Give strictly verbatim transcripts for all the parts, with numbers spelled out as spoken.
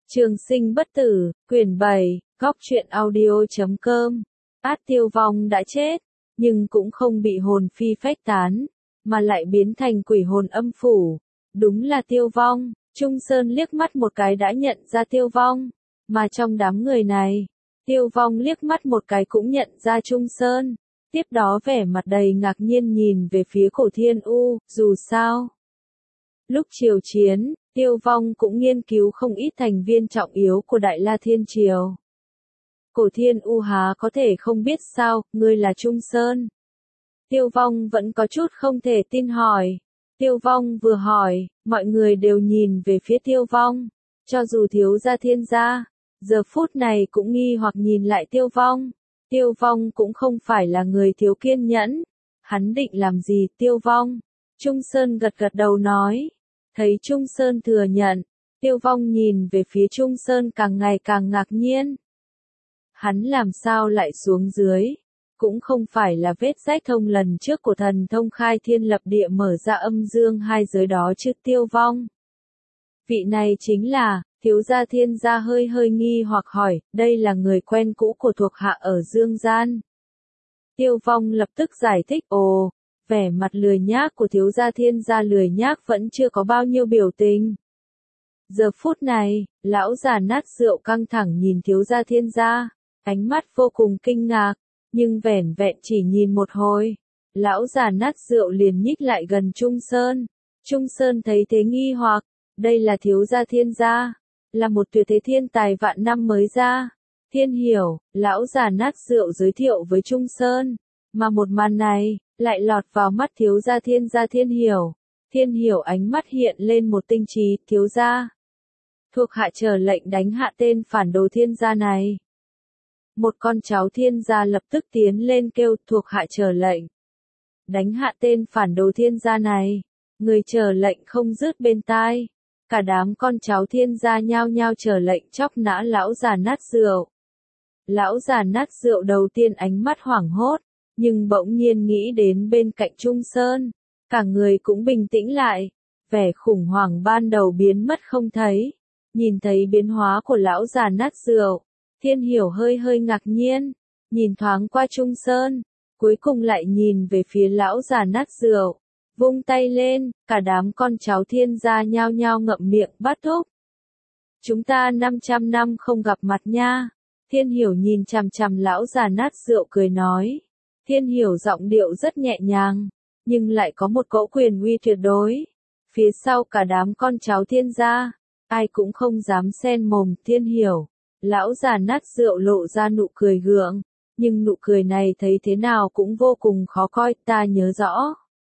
Trường sinh bất tử, quyển bảy, góc truyện audio chấm com. Át Tiêu Vong đã chết, nhưng cũng không bị hồn phi phách tán, mà lại biến thành quỷ hồn âm phủ. Đúng là Tiêu Vong. Trung Sơn liếc mắt một cái đã nhận ra Tiêu Vong, mà trong đám người này, Tiêu Vong liếc mắt một cái cũng nhận ra Trung Sơn. Tiếp đó vẻ mặt đầy ngạc nhiên nhìn về phía Cổ Thiên U, dù sao. Lúc triều chiến, Tiêu Vong cũng nghiên cứu không ít thành viên trọng yếu của Đại La Thiên Triều. Cổ Thiên U há có thể không biết sao, ngươi là Trung Sơn. Tiêu Vong vẫn có chút không thể tin hỏi. Tiêu Vong vừa hỏi, mọi người đều nhìn về phía Tiêu Vong. Cho dù thiếu gia Thiên gia, giờ phút này cũng nghi hoặc nhìn lại Tiêu Vong. Tiêu Vong cũng không phải là người thiếu kiên nhẫn. Hắn định làm gì Tiêu Vong? Trung Sơn gật gật đầu nói. Thấy Trung Sơn thừa nhận, Tiêu Vong nhìn về phía Trung Sơn càng ngày càng ngạc nhiên. Hắn làm sao lại xuống dưới? Cũng không phải là vết rách thông lần trước của thần thông khai thiên lập địa mở ra âm dương hai giới đó chứ Tiêu Vong. Vị này chính là, thiếu gia Thiên gia hơi hơi nghi hoặc hỏi, đây là người quen cũ của thuộc hạ ở dương gian. Tiêu Vong lập tức giải thích, ồ, vẻ mặt lười nhác của thiếu gia Thiên gia lười nhác vẫn chưa có bao nhiêu biểu tình. Giờ phút này, lão già nát rượu căng thẳng nhìn thiếu gia Thiên gia, ánh mắt vô cùng kinh ngạc, nhưng vẻn vẹn chỉ nhìn một hồi, lão già nát rượu liền nhích lại gần Trung Sơn. Trung Sơn thấy thế nghi hoặc, đây là thiếu gia Thiên gia, là một tuyệt thế thiên tài vạn năm mới ra. Thiên Hiểu, lão già nát rượu giới thiệu với Trung Sơn, mà một màn này lại lọt vào mắt thiếu gia Thiên gia Thiên Hiểu. Thiên Hiểu ánh mắt hiện lên một tinh trí, thiếu gia. Thuộc hạ chờ lệnh đánh hạ tên phản đồ Thiên gia này. Một con cháu Thiên gia lập tức tiến lên kêu thuộc hạ chờ lệnh. Đánh hạ tên phản đồ Thiên gia này. Người chờ lệnh không dứt bên tai. Cả đám con cháu Thiên gia nhao nhao chờ lệnh chóc nã lão già nát rượu. Lão già nát rượu đầu tiên ánh mắt hoảng hốt, nhưng bỗng nhiên nghĩ đến bên cạnh Trung Sơn. Cả người cũng bình tĩnh lại. Vẻ khủng hoảng ban đầu biến mất không thấy. Nhìn thấy biến hóa của lão già nát rượu. Thiên Hiểu hơi hơi ngạc nhiên, nhìn thoáng qua Trung Sơn, cuối cùng lại nhìn về phía lão già nát rượu, vung tay lên, cả đám con cháu Thiên gia nhao nhao ngậm miệng bắt thúc. Chúng ta năm trăm năm không gặp mặt nha. Thiên Hiểu nhìn chằm chằm lão già nát rượu cười nói. Thiên Hiểu giọng điệu rất nhẹ nhàng, nhưng lại có một cỗ quyền uy tuyệt đối. Phía sau cả đám con cháu Thiên gia, ai cũng không dám xen mồm. Thiên Hiểu. Lão già nát rượu lộ ra nụ cười gượng, nhưng nụ cười này thấy thế nào cũng vô cùng khó coi, ta nhớ rõ.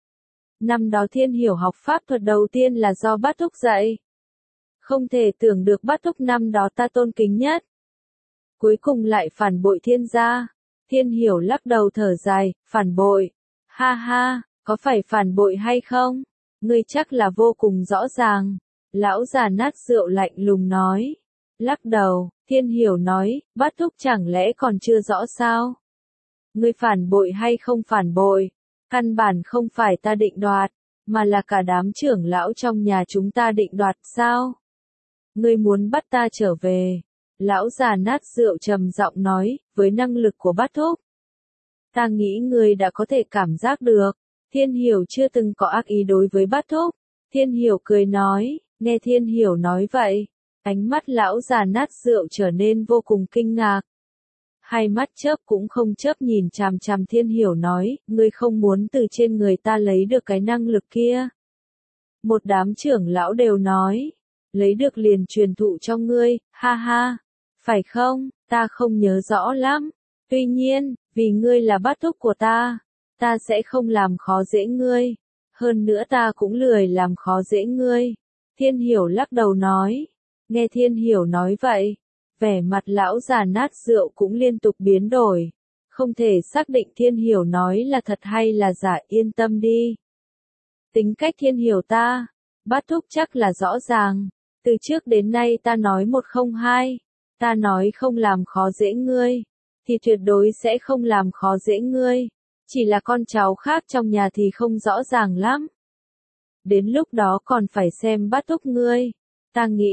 Năm đó Thiên Hiểu học pháp thuật đầu tiên là do Bát Thúc dạy. Không thể tưởng được Bát Thúc năm đó ta tôn kính nhất. Cuối cùng lại phản bội Thiên gia. Thiên Hiểu lắc đầu thở dài, phản bội. Ha ha, có phải phản bội hay không? Ngươi chắc là vô cùng rõ ràng. Lão già nát rượu lạnh lùng nói. Lắc đầu, Thiên Hiểu nói, Bát Thúc chẳng lẽ còn chưa rõ sao? Ngươi phản bội hay không phản bội? Căn bản không phải ta định đoạt, mà là cả đám trưởng lão trong nhà chúng ta định đoạt sao? Ngươi muốn bắt ta trở về. Lão già nát rượu trầm giọng nói, với năng lực của Bát Thúc. Ta nghĩ ngươi đã có thể cảm giác được. Thiên Hiểu chưa từng có ác ý đối với Bát Thúc. Thiên Hiểu cười nói, nghe Thiên Hiểu nói vậy. Ánh mắt lão già nát rượu trở nên vô cùng kinh ngạc. Hai mắt chớp cũng không chớp nhìn chằm chằm Thiên Hiểu nói, ngươi không muốn từ trên người ta lấy được cái năng lực kia. Một đám trưởng lão đều nói, lấy được liền truyền thụ cho ngươi, ha ha, phải không, ta không nhớ rõ lắm. Tuy nhiên, vì ngươi là Bát Thúc của ta, ta sẽ không làm khó dễ ngươi. Hơn nữa ta cũng lười làm khó dễ ngươi. Thiên Hiểu lắc đầu nói. Nghe Thiên Hiểu nói vậy, vẻ mặt lão già nát rượu cũng liên tục biến đổi. Không thể xác định Thiên Hiểu nói là thật hay là giả, yên tâm đi. Tính cách Thiên Hiểu ta, Bát Thúc chắc là rõ ràng. Từ trước đến nay ta nói một không hai, ta nói không làm khó dễ ngươi, thì tuyệt đối sẽ không làm khó dễ ngươi. Chỉ là con cháu khác trong nhà thì không rõ ràng lắm. Đến lúc đó còn phải xem Bát Thúc ngươi. Ta nghĩ,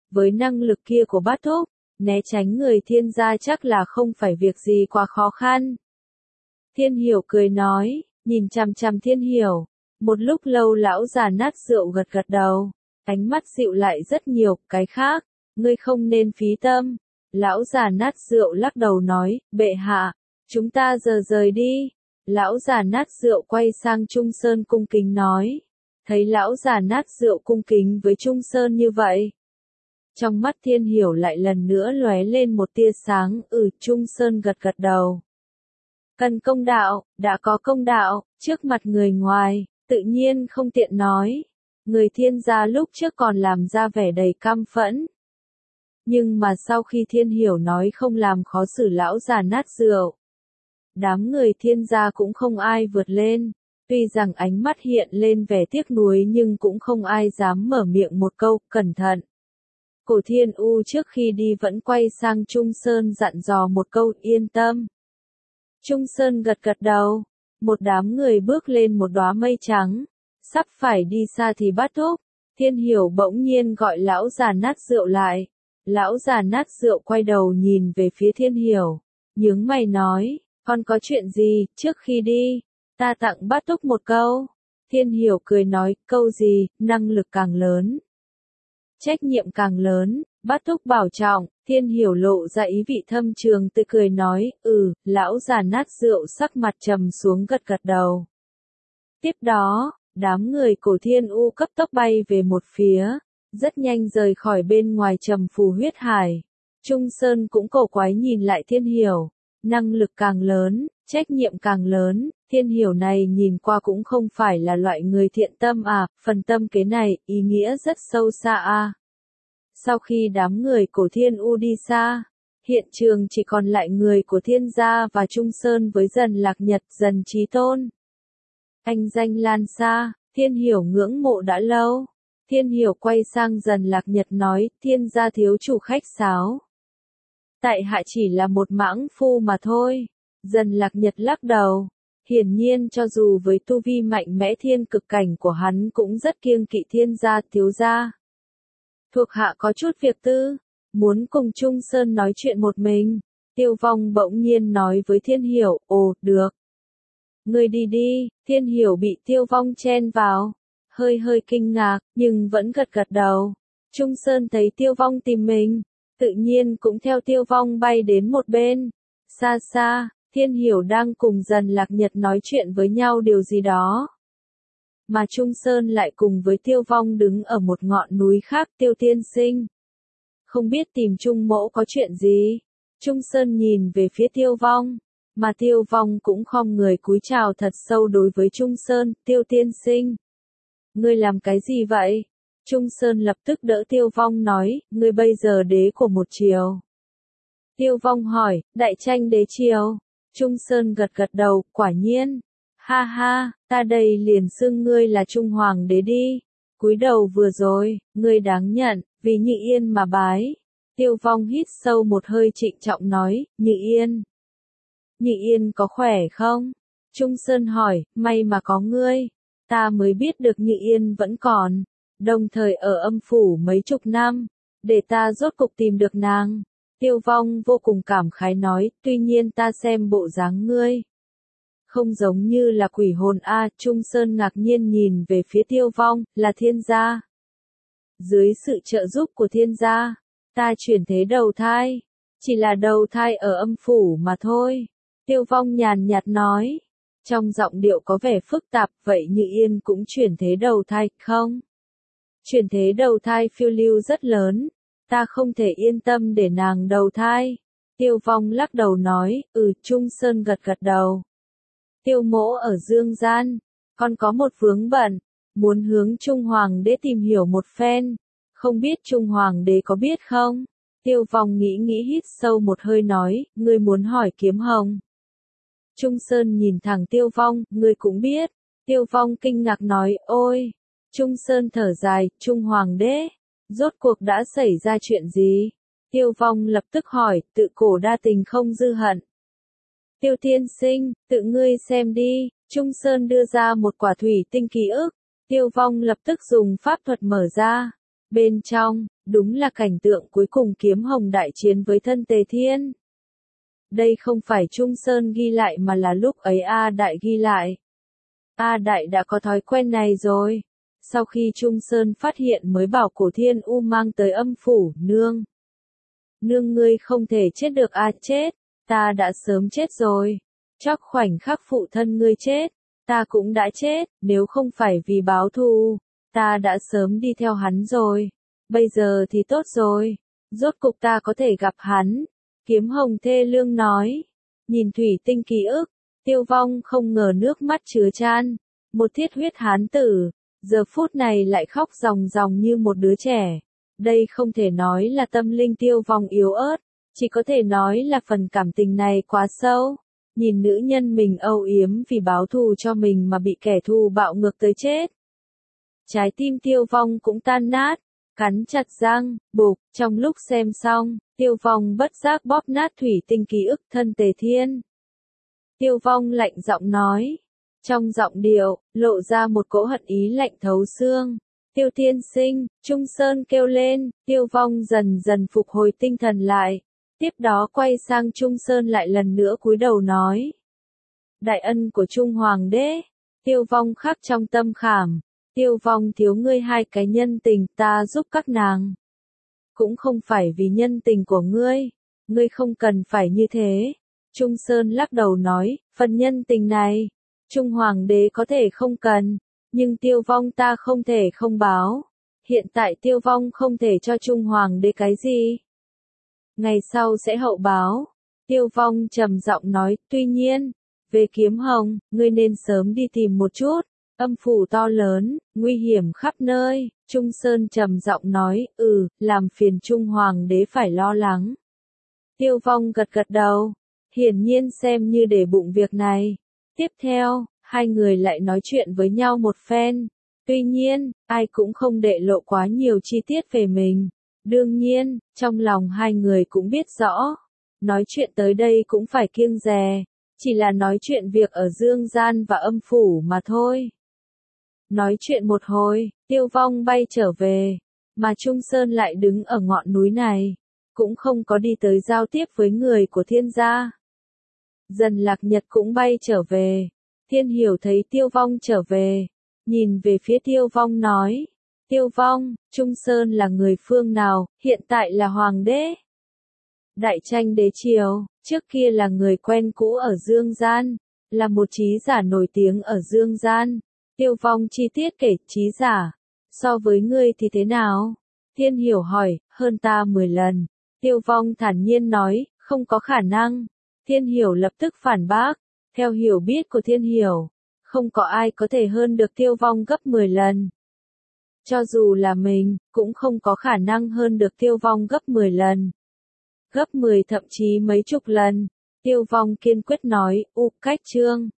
với năng lực kia của bát thúc, né tránh người Thiên gia chắc là không phải việc gì quá khó khăn. Thiên Hiểu cười nói, nhìn chằm chằm Thiên Hiểu, một lúc lâu lão già nát rượu gật gật đầu, ánh mắt dịu lại rất nhiều, cái khác, ngươi không nên phí tâm. Lão già nát rượu lắc đầu nói, bệ hạ, chúng ta giờ rời đi. Lão già nát rượu quay sang Trung Sơn cung kính nói, thấy lão già nát rượu cung kính với Trung Sơn như vậy. Trong mắt Thiên Hiểu lại lần nữa lóe lên một tia sáng, ừ, Trung Sơn gật gật đầu. Cần công đạo, đã có công đạo, trước mặt người ngoài, tự nhiên không tiện nói. Người Thiên gia lúc trước còn làm ra vẻ đầy căm phẫn. Nhưng mà sau khi Thiên Hiểu nói không làm khó xử lão già nát rượu, đám người Thiên gia cũng không ai vượt lên. Tuy rằng ánh mắt hiện lên vẻ tiếc nuối nhưng cũng không ai dám mở miệng một câu, cẩn thận. Cổ Thiên U trước khi đi vẫn quay sang Trung Sơn dặn dò một câu, yên tâm. Trung Sơn gật gật đầu, một đám người bước lên một đóa mây trắng, sắp phải đi xa thì bắt thúc. Thiên Hiểu bỗng nhiên gọi lão già nát rượu lại. Lão già nát rượu quay đầu nhìn về phía Thiên Hiểu, nhướng mày nói, con có chuyện gì, trước khi đi, ta tặng bát thúc một câu. Thiên Hiểu cười nói, câu gì, năng lực càng lớn, trách nhiệm càng lớn, bát thúc bảo trọng. Thiên Hiểu lộ ra ý vị thâm trường tươi cười nói, ừ, lão già nát rượu sắc mặt trầm xuống gật gật đầu. Tiếp đó, đám người Cổ Thiên U cấp tốc bay về một phía, rất nhanh rời khỏi bên ngoài Trầm Phù huyết hải. Trung Sơn cũng cổ quái nhìn lại Thiên Hiểu, năng lực càng lớn, trách nhiệm càng lớn, Thiên Hiểu này nhìn qua cũng không phải là loại người thiện tâm à, phần tâm kế này, ý nghĩa rất sâu xa à. Sau khi đám người Cổ Thiên U đi xa, hiện trường chỉ còn lại người của Thiên gia và Trung Sơn với Dần Lạc Nhật, Dần Chí Tôn. Anh danh lan xa, Thiên Hiểu ngưỡng mộ đã lâu. Thiên Hiểu quay sang Dần Lạc Nhật nói, Thiên gia thiếu chủ khách sáo. Tại hạ chỉ là một mãng phu mà thôi. Dần Lạc Nhật lắc đầu. Hiển nhiên cho dù với tu vi mạnh mẽ thiên cực cảnh của hắn cũng rất kiêng kỵ Thiên gia thiếu gia. Thuộc hạ có chút việc tư, muốn cùng Trung Sơn nói chuyện một mình. Tiêu Vong bỗng nhiên nói với Thiên Hiểu, ồ, được. Ngươi đi đi. Thiên Hiểu bị Tiêu Vong chen vào, hơi hơi kinh ngạc, nhưng vẫn gật gật đầu. Trung Sơn thấy Tiêu Vong tìm mình, tự nhiên cũng theo Tiêu Vong bay đến một bên. Xa xa, Thiên Hiểu đang cùng Dần Lạc Nhật nói chuyện với nhau điều gì đó. Mà Trung Sơn lại cùng với Tiêu Vong đứng ở một ngọn núi khác. Tiêu tiên sinh, không biết tìm Trung mỗ có chuyện gì. Trung Sơn nhìn về phía Tiêu Vong, mà Tiêu Vong cũng khom người cúi chào thật sâu đối với Trung Sơn. Tiêu tiên sinh, ngươi làm cái gì vậy? Trung Sơn lập tức đỡ Tiêu Vong nói, ngươi bây giờ đế của một triều. Tiêu Vong hỏi, đại tranh đế triều. Trung Sơn gật gật đầu, quả nhiên. Ha ha, ta đây liền xưng ngươi là Trung Hoàng đế đi. Cúi đầu vừa rồi, ngươi đáng nhận, vì Nhị Yên mà bái. Tiêu Vong hít sâu một hơi trịnh trọng nói, Nhị Yên. Nhị Yên có khỏe không? Trung Sơn hỏi, may mà có ngươi. Ta mới biết được Nhị Yên vẫn còn, đồng thời ở âm phủ mấy chục năm, để ta rốt cục tìm được nàng. Tiêu Vong vô cùng cảm khái nói, tuy nhiên ta xem bộ dáng ngươi không giống như là quỷ hồn a. Trung Sơn ngạc nhiên nhìn về phía Tiêu Vong, là Thiên gia. Dưới sự trợ giúp của Thiên gia, ta chuyển thế đầu thai, chỉ là đầu thai ở âm phủ mà thôi. Tiêu Vong nhàn nhạt nói, trong giọng điệu có vẻ phức tạp, vậy Như Yên cũng chuyển thế đầu thai, không? Chuyển thế đầu thai phiêu lưu rất lớn, ta không thể yên tâm để nàng đầu thai. Tiêu Vong lắc đầu nói, ừ. Trung Sơn gật gật đầu. Tiêu mỗ ở dương gian, còn có một vướng bận, muốn hướng Trung Hoàng đế tìm hiểu một phen, không biết Trung Hoàng đế có biết không? Tiêu Vong nghĩ nghĩ hít sâu một hơi nói, ngươi muốn hỏi Kiếm Hồng. Trung Sơn nhìn thẳng Tiêu Vong, ngươi cũng biết. Tiêu Vong kinh ngạc nói, ôi. Trung Sơn thở dài, Trung Hoàng đế, rốt cuộc đã xảy ra chuyện gì? Tiêu Vong lập tức hỏi, tự cổ đa tình không dư hận. Tiêu tiên sinh, tự ngươi xem đi. Trung Sơn đưa ra một quả thủy tinh ký ức. Tiêu Vong lập tức dùng pháp thuật mở ra. Bên trong, đúng là cảnh tượng cuối cùng Kiếm Hồng đại chiến với thân Tề Thiên. Đây không phải Trung Sơn ghi lại mà là lúc ấy A Đại ghi lại. A Đại đã có thói quen này rồi. Sau khi Trung Sơn phát hiện mới bảo Cổ Thiên U mang tới âm phủ, nương. Nương ngươi không thể chết được a chết, ta đã sớm chết rồi. Chắc khoảnh khắc phụ thân ngươi chết, ta cũng đã chết, nếu không phải vì báo thù, ta đã sớm đi theo hắn rồi. Bây giờ thì tốt rồi, rốt cục ta có thể gặp hắn. Kiếm Hồng thê lương nói, nhìn thủy tinh ký ức, Tiêu Vong không ngờ nước mắt chứa chan, một thiết huyết hán tử, giờ phút này lại khóc ròng ròng như một đứa trẻ. Đây không thể nói là tâm linh Tiêu Vong yếu ớt, chỉ có thể nói là phần cảm tình này quá sâu. Nhìn nữ nhân mình âu yếm vì báo thù cho mình mà bị kẻ thù bạo ngược tới chết. Trái tim Tiêu Vong cũng tan nát, cắn chặt răng, bụp, trong lúc xem xong, Tiêu Vong bất giác bóp nát thủy tinh ký ức thân Tề Thiên. Tiêu Vong lạnh giọng nói, trong giọng điệu, lộ ra một cỗ hận ý lạnh thấu xương. Tiêu tiên sinh, Trung Sơn kêu lên, Tiêu Vong dần dần phục hồi tinh thần lại. Tiếp đó quay sang Trung Sơn lại lần nữa cúi đầu nói. Đại ân của Trung Hoàng đế, Tiêu Vong khắc trong tâm khảm. Tiêu Vong thiếu ngươi hai cái nhân tình, ta giúp các nàng. Cũng không phải vì nhân tình của ngươi, ngươi không cần phải như thế. Trung Sơn lắc đầu nói, phần nhân tình này, Trung Hoàng đế có thể không cần, nhưng Tiêu Vong ta không thể không báo. Hiện tại Tiêu Vong không thể cho Trung Hoàng đế cái gì. Ngày sau sẽ hậu báo. Tiêu Vong trầm giọng nói, tuy nhiên, về Kiếm Hồng, ngươi nên sớm đi tìm một chút. Âm phủ to lớn, nguy hiểm khắp nơi. Trung Sơn trầm giọng nói, ừ, làm phiền Trung Hoàng đế phải lo lắng. Tiêu Vong gật gật đầu, hiển nhiên xem như để bụng việc này. Tiếp theo, hai người lại nói chuyện với nhau một phen. Tuy nhiên, ai cũng không để lộ quá nhiều chi tiết về mình. Đương nhiên, trong lòng hai người cũng biết rõ. Nói chuyện tới đây cũng phải kiêng dè. Chỉ là nói chuyện việc ở dương gian và âm phủ mà thôi. Nói chuyện một hồi, Tiêu Vong bay trở về. Mà Trung Sơn lại đứng ở ngọn núi này. Cũng không có đi tới giao tiếp với người của Thiên gia. Dần Lạc Nhật cũng bay trở về. Thiên Hiểu thấy Tiêu Vong trở về. Nhìn về phía Tiêu Vong nói. Tiêu Vong, Trung Sơn là người phương nào, hiện tại là hoàng đế. Đại tranh đế triều, trước kia là người quen cũ ở Dương Gian, là một trí giả nổi tiếng ở Dương Gian. Tiêu Vong chi tiết kể, trí giả, so với ngươi thì thế nào? Thiên Hiểu hỏi, hơn ta mười lần. Tiêu Vong thản nhiên nói, không có khả năng. Thiên Hiểu lập tức phản bác, theo hiểu biết của Thiên Hiểu, không có ai có thể hơn được Tiêu Vong gấp mười lần. Cho dù là mình, cũng không có khả năng hơn được Tiêu Vong gấp mười lần. Gấp mười thậm chí mấy chục lần. Tiêu Vong kiên quyết nói, u cách chương.